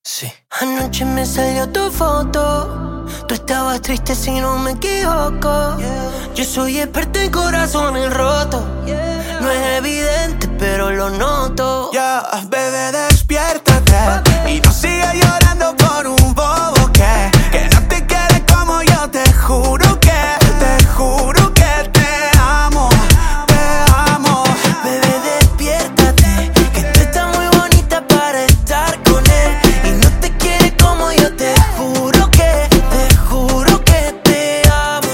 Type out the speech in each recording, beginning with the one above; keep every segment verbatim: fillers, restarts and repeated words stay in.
Sí. Anoche me salió tu foto. Tú estabas triste si no me equivoco. Yo soy experto en corazones rotos. No es evidente, pero lo noto. Ya, yeah, bebé, despiértate y no sigas llorando por un bobo que, que no te quiere como yo. Te juro que, te juro que te amo, te amo. Bebé, despiértate, que tú estás muy bonita para estar con él y no te quiere como yo. Te juro que, te juro que te amo,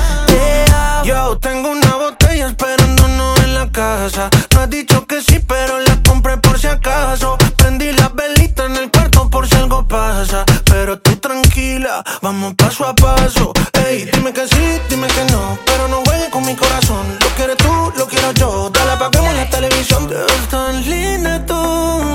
te amo. Yo tengo una botella esperándonos en la casa. No has dicho que sí, pero la compré por si acaso. Prendí las velitas en el cuarto por si algo pasa. Pero tú tranquila, vamos paso a paso. Ey, dime que sí, dime que no, pero no juegues con mi corazón. Lo quieres tú, lo quiero yo. Dale, apaguemos la televisión. Te ves tan linda tú,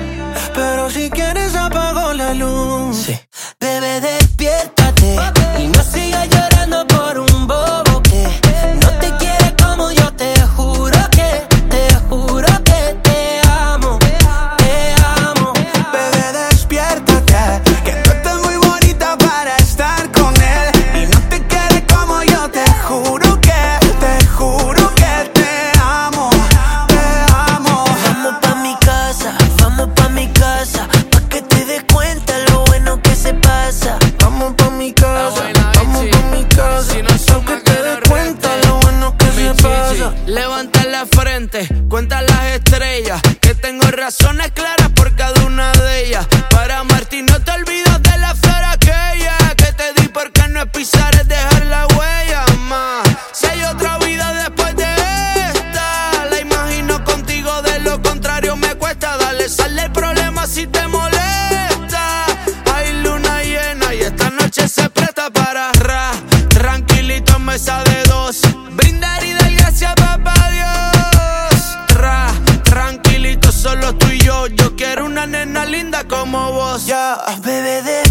pero si quieres apago la luz. Sí. Bebé, despiértate y no sigas llorando por un bobo que no te quiere como yo. Te juro que, te juro que te amo, te amo. Bebé, despiértate, que tú estás muy bonita para estar con él y no te quiere como yo. Te juro que, te juro que te amo, te amo. Vamos pa' mi casa, vamos pa' mi casa, pa' que te des cuenta lo bueno que se pasa. Vamos pa' mi casa, vamos pa' mi casa, si no pa' que te des cuenta lo bueno que se pasa. Levanta la frente, cuenta las estrellas, que tengo razones claras por cada una de ellas. Para Martín no te olvidas de la flor aquella que te di, porque no es pisar, es dejar la huella más. Si hay otra vida después de esta, la imagino contigo, de lo contrario me cuesta. Dale, sale el problema si te molesta. Hay luna llena y esta noche se presta para ra, tranquilito en mesa de dos, brindar y dar gracias papá Dios. Ra, tranquilito solo tú y yo, yo quiero una nena linda como vos. Ya, Bebé,